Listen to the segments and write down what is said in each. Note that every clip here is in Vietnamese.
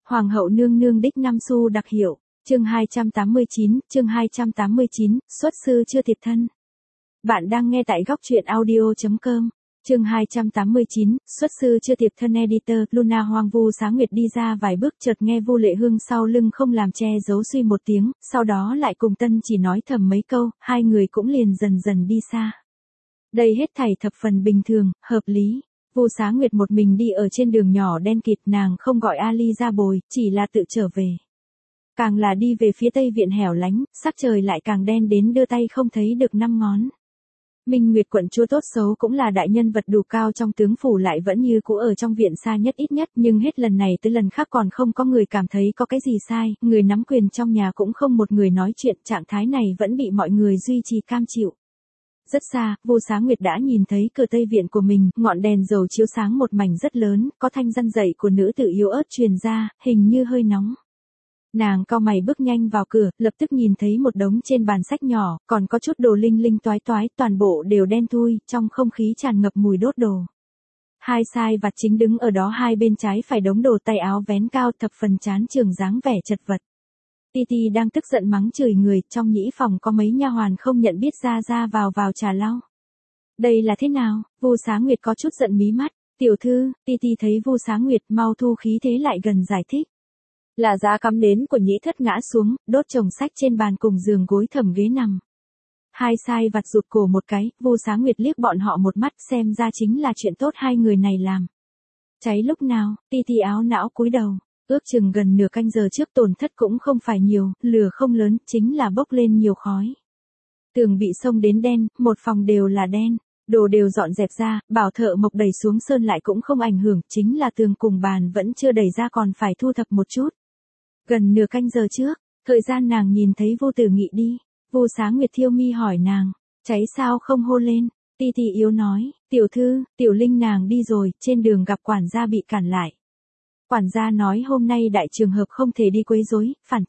Hoàng hậu nương nương đích năm xu đặc hiệu, chương 289, xuất sư chưa thiệt thân. Bạn đang nghe tại góc truyện audio.com, chương 289, xuất sư chưa thiệt thân editor, Luna Hoang. Vu Xá Nguyệt đi ra vài bước chợt nghe Vu Lệ Hương sau lưng không làm che giấu suy một tiếng, sau đó lại cùng Tân chỉ nói thầm mấy câu, hai người cũng liền dần dần đi xa. Đây hết thảy thập phần bình thường, hợp lý. Vu Xá Nguyệt một mình đi ở trên đường nhỏ đen kịt, nàng không gọi Ali ra bồi, chỉ là tự trở về. Càng là đi về phía tây viện hẻo lánh, sắc trời lại càng đen đến đưa tay không thấy được năm ngón. Minh Nguyệt quận chúa tốt xấu cũng là đại nhân vật đủ cao trong tướng phủ, lại vẫn như cũ ở trong viện xa nhất ít nhất, nhưng hết lần này tới lần khác còn không có người cảm thấy có cái gì sai, người nắm quyền trong nhà cũng không một người nói chuyện, trạng thái này vẫn bị mọi người duy trì cam chịu. Rất xa, Vu Xá Nguyệt đã nhìn thấy cửa tây viện của mình, ngọn đèn dầu chiếu sáng một mảnh rất lớn, có thanh răn rẩy của nữ tử yếu ớt truyền ra, hình như hơi nóng. Nàng cau mày bước nhanh vào cửa, lập tức nhìn thấy một đống trên bàn sách nhỏ, còn có chút đồ linh linh toái toái, toàn bộ đều đen thui, trong không khí tràn ngập mùi đốt đồ. Hai sai vặt chính đứng ở đó, hai bên trái phải đống đồ, tay áo vén cao, thập phần chán chường, dáng vẻ chật vật. Titi đang tức giận mắng chửi người, trong nhĩ phòng có mấy nha hoàn không nhận biết ra vào trà lau. Đây là thế nào? Vu Xá Nguyệt có chút giận mí mắt. Tiểu thư, Titi thấy Vu Xá Nguyệt mau thu khí thế lại gần giải thích. Là giá cắm đến của nhĩ thất ngã xuống, đốt chồng sách trên bàn cùng giường gối thầm ghế nằm. Hai sai vặt rụt cổ một cái, Vu Xá Nguyệt liếc bọn họ một mắt, xem ra chính là chuyện tốt hai người này làm. Cháy lúc nào? Titi áo não cúi đầu. Ước chừng gần nửa canh giờ trước, tổn thất cũng không phải nhiều, lửa không lớn, chính là bốc lên nhiều khói. Tường bị xông đến đen, một phòng đều là đen, đồ đều dọn dẹp ra, bảo thợ mộc đẩy xuống sơn lại cũng không ảnh hưởng, chính là tường cùng bàn vẫn chưa đẩy ra, còn phải thu thập một chút. Gần nửa canh giờ trước, thời gian nàng nhìn thấy Vu Tử Nghị đi, Vu Xá Nguyệt thiêu mi hỏi nàng, cháy sao không hô lên. Titi yếu nói, tiểu thư, Tiểu Linh nàng đi rồi, trên đường gặp quản gia bị cản lại. Quản gia nói hôm nay đại trường hợp không thể đi quấy rối, phản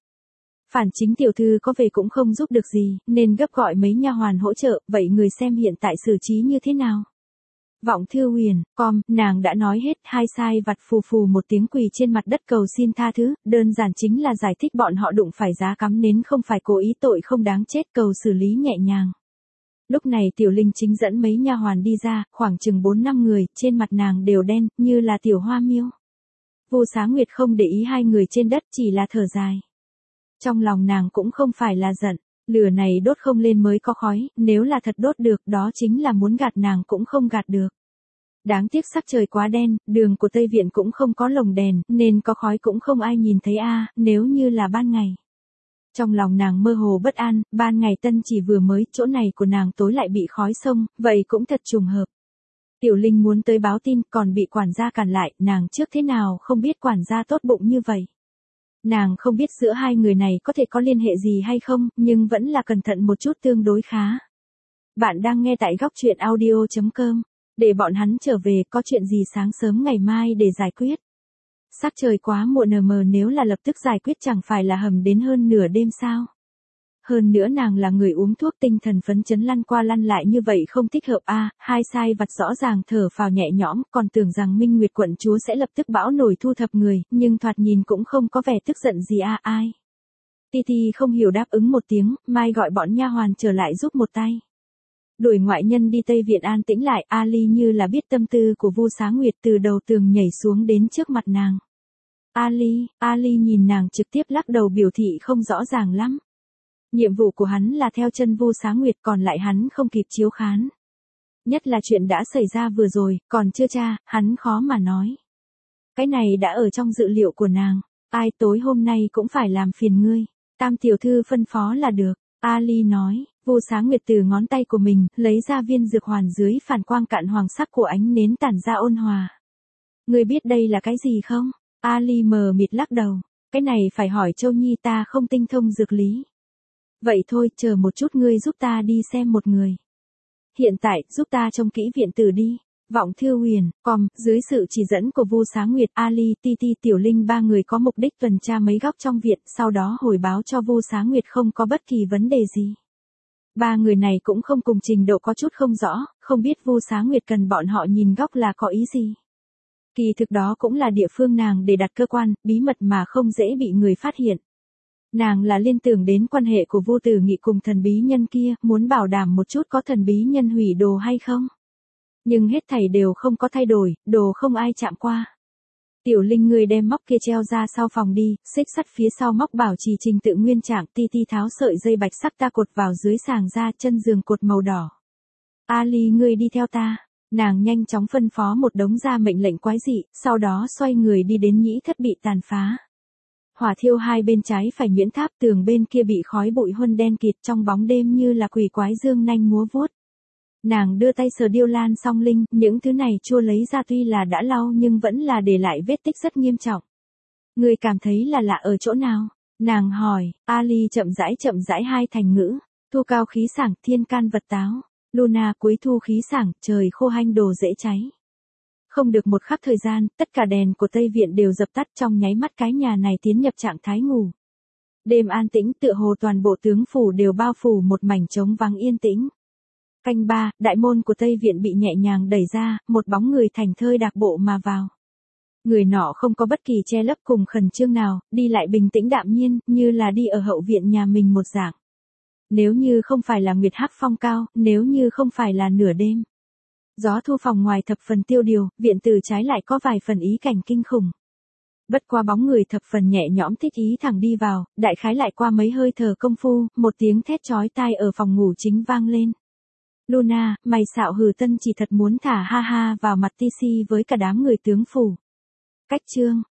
chính tiểu thư có về cũng không giúp được gì, nên gấp gọi mấy nha hoàn hỗ trợ, vậy người xem hiện tại xử trí như thế nào? Vọng Thư Huyền, nàng đã nói hết. Hai sai vặt phù phù một tiếng quỳ trên mặt đất cầu xin tha thứ, đơn giản chính là giải thích bọn họ đụng phải giá cắm nến không phải cố ý, tội không đáng chết, cầu xử lý nhẹ nhàng. Lúc này Tiểu Linh chính dẫn mấy nha hoàn đi ra, khoảng chừng 4-5 người, trên mặt nàng đều đen, như là tiểu hoa miêu. Vu Xá Nguyệt không để ý hai người trên đất, chỉ là thở dài. Trong lòng nàng cũng không phải là giận, lửa này đốt không lên mới có khói, nếu là thật đốt được, đó chính là muốn gạt nàng cũng không gạt được. Đáng tiếc sắc trời quá đen, đường của Tây Viện cũng không có lồng đèn, nên có khói cũng không ai nhìn thấy nếu như là ban ngày. Trong lòng nàng mơ hồ bất an, ban ngày Tân chỉ vừa mới, chỗ này của nàng tối lại bị khói xông, vậy cũng thật trùng hợp. Tiểu Linh muốn tới báo tin, còn bị quản gia cản lại, nàng trước thế nào không biết quản gia tốt bụng như vậy. Nàng không biết giữa hai người này có thể có liên hệ gì hay không, nhưng vẫn là cẩn thận một chút tương đối khá. Bạn đang nghe tại góc truyện audio.com, để bọn hắn trở về, có chuyện gì sáng sớm ngày mai để giải quyết. Sắc trời quá muộn mờ, nếu là lập tức giải quyết chẳng phải là hầm đến hơn nửa đêm sao. Hơn nữa nàng là người uống thuốc, tinh thần phấn chấn lăn qua lăn lại như vậy không thích hợp hai sai vặt rõ ràng thở phào nhẹ nhõm, còn tưởng rằng Minh Nguyệt quận chúa sẽ lập tức bão nổi thu thập người, nhưng thoạt nhìn cũng không có vẻ tức giận gì ai. Titi không hiểu đáp ứng một tiếng, mai gọi bọn nha hoàn trở lại giúp một tay. Đuổi ngoại nhân đi Tây Viện an tĩnh lại, Ali như là biết tâm tư của Vu Xá Nguyệt, từ đầu tường nhảy xuống đến trước mặt nàng. Ali nhìn nàng trực tiếp lắc đầu biểu thị không rõ ràng lắm. Nhiệm vụ của hắn là theo chân Vu Xá Nguyệt, còn lại hắn không kịp chiếu khán. Nhất là chuyện đã xảy ra vừa rồi, còn chưa tra, hắn khó mà nói. Cái này đã ở trong dự liệu của nàng. Ai tối hôm nay cũng phải làm phiền ngươi. Tam tiểu thư phân phó là được. Ali nói. Vu Xá Nguyệt từ ngón tay của mình, lấy ra viên dược hoàn dưới phản quang cạn hoàng sắc của ánh nến tản ra ôn hòa. Ngươi biết đây là cái gì không? Ali mờ mịt lắc đầu. Cái này phải hỏi Châu Nhi, ta không tinh thông dược lý. Vậy thôi, chờ một chút, ngươi giúp ta đi xem một người. Hiện tại, giúp ta trông kỹ viện tử đi. Vọng Thư Huyền, dưới sự chỉ dẫn của Vu Xá Nguyệt, Ali, Titi, Tiểu Linh ba người có mục đích tuần tra mấy góc trong viện, sau đó hồi báo cho Vu Xá Nguyệt không có bất kỳ vấn đề gì. Ba người này cũng không cùng trình độ, có chút không rõ, không biết Vu Xá Nguyệt cần bọn họ nhìn góc là có ý gì. Kỳ thực đó cũng là địa phương nàng để đặt cơ quan, bí mật mà không dễ bị người phát hiện. Nàng là liên tưởng đến quan hệ của Vu Tử Nghị cùng thần bí nhân kia, muốn bảo đảm một chút có thần bí nhân hủy đồ hay không. Nhưng hết thảy đều không có thay đổi, đồ không ai chạm qua. Tiểu Linh người đem móc kia treo ra sau phòng đi, xích sắt phía sau móc bảo trì trình tự nguyên trạng, ti ti tháo sợi dây bạch sắc ta cột vào dưới sàng ra, chân giường cột màu đỏ. Ali ngươi đi theo ta. Nàng nhanh chóng phân phó một đống ra mệnh lệnh quái dị, sau đó xoay người đi đến nhĩ thất bị tàn phá. Hỏa thiêu hai bên trái phải miễn tháp, tường bên kia bị khói bụi huân đen kịt, trong bóng đêm như là quỷ quái dương nanh múa vuốt. Nàng đưa tay sờ điêu lan song linh, những thứ này chua lấy ra tuy là đã lau nhưng vẫn là để lại vết tích rất nghiêm trọng. Người cảm thấy là lạ ở chỗ nào? Nàng hỏi. Ali chậm rãi hai thành ngữ. Thu cao khí sảng, thiên can vật táo. Luna cuối thu khí sảng, trời khô hanh đồ dễ cháy. Không được một khắc thời gian, tất cả đèn của Tây Viện đều dập tắt, trong nháy mắt cái nhà này tiến nhập trạng thái ngủ. Đêm an tĩnh, tựa hồ toàn bộ tướng phủ đều bao phủ một mảnh trống vắng yên tĩnh. Canh 3, đại môn của Tây Viện bị nhẹ nhàng đẩy ra, một bóng người thành thơi đạc bộ mà vào. Người nọ không có bất kỳ che lấp cùng khẩn trương nào, đi lại bình tĩnh đạm nhiên, như là đi ở hậu viện nhà mình một dạng. Nếu như không phải là nguyệt hắc phong cao, nếu như không phải là nửa đêm. Gió thu phòng ngoài thập phần tiêu điều, viện từ trái lại có vài phần ý cảnh kinh khủng. Bất qua bóng người thập phần nhẹ nhõm thích ý thẳng đi vào, đại khái lại qua mấy hơi thở công phu, một tiếng thét chói tai ở phòng ngủ chính vang lên. Luna, mày xạo hừ tân chỉ thật muốn thả ha ha vào mặt Tisi với cả đám người tướng phủ. Cách chương.